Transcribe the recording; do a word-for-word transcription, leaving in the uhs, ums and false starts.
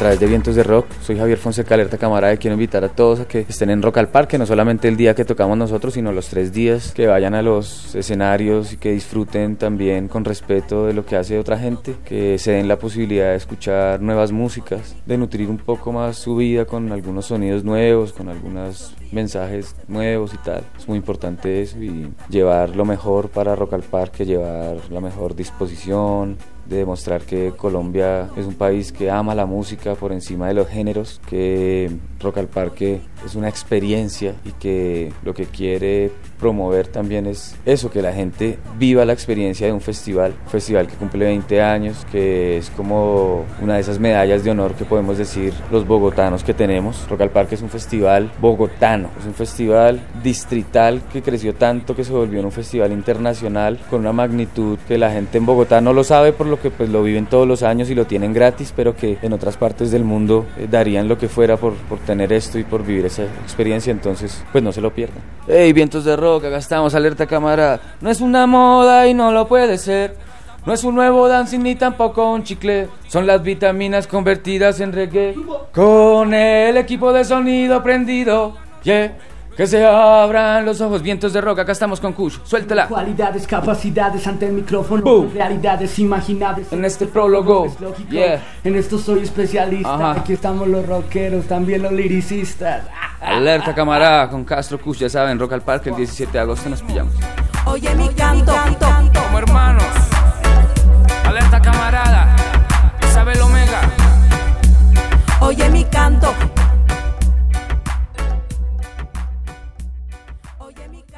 través de Vientos de Rock. Soy Javier Fonseca, Alerta Camarada, y quiero invitar a todos a que estén en Rock al Parque, no solamente el día que tocamos nosotros, sino los tres días, que vayan a los escenarios y que disfruten también con respeto de lo que hace otra gente, que se den la posibilidad de escuchar nuevas músicas, de nutrir un poco más su vida con algunos sonidos nuevos, con algunos mensajes nuevos y tal. Es muy importante eso, y llevar lo mejor para Rock al Parque, llevar la mejor disposición, de demostrar que Colombia es un país que ama la música por encima de los géneros, que Rock al Parque es una experiencia y que lo que quiere promover también es eso, que la gente viva la experiencia de un festival, un festival que cumple veinte años, que es como una de esas medallas de honor que podemos decir los bogotanos que tenemos. Rock al Parque es un festival bogotano, es un festival distrital que creció tanto que se volvió en un festival internacional con una magnitud que la gente en Bogotá no lo sabe, por lo que pues lo viven todos los años y lo tienen gratis, pero que en otras partes del mundo eh, darían lo que fuera por, por tener esto y por vivir esa experiencia. Entonces pues no se lo pierdan. Hey, Vientos de Rock, acá estamos, Alerta Camarada. No es una moda y no lo puede ser, no es un nuevo dancing ni tampoco un chicle, son las vitaminas convertidas en reggae, con el equipo de sonido prendido, yeah. Que se abran los ojos, Vientos de Rock, acá estamos con Kush, suéltela. Cualidades, capacidades ante el micrófono, Boom. Realidades imaginables. En este prólogo, yeah. En esto soy especialista. Ajá. Aquí estamos los rockeros, también los liricistas. Alerta Camarada con Castro Kush, ya saben, Rock al Parque el diecisiete de agosto nos pillamos. Oye mi canto, como hermanos. Alerta Camarada, Isabel Omega. oye mi canto. Oye mi canto.